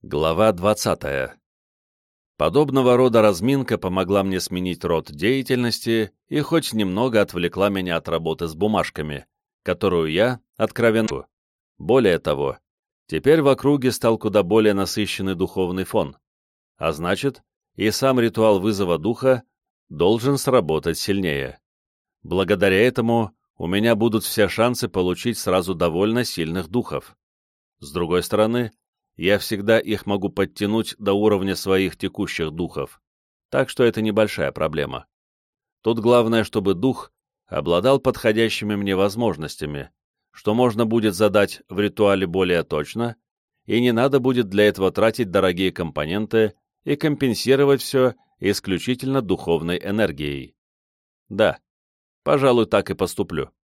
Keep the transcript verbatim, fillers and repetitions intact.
Глава двадцатая. Подобного рода разминка помогла мне сменить род деятельности и хоть немного отвлекла меня от работы с бумажками, которую я откровенно. Более того, теперь в округе стал куда более насыщенный духовный фон, а значит, и сам ритуал вызова духа должен сработать сильнее. Благодаря этому у меня будут все шансы получить сразу довольно сильных духов. С другой стороны, я всегда их могу подтянуть до уровня своих текущих духов, так что это небольшая проблема. Тут главное, чтобы дух обладал подходящими мне возможностями, что можно будет задать в ритуале более точно, и не надо будет для этого тратить дорогие компоненты и компенсировать все исключительно духовной энергией. Да, пожалуй, так и поступлю.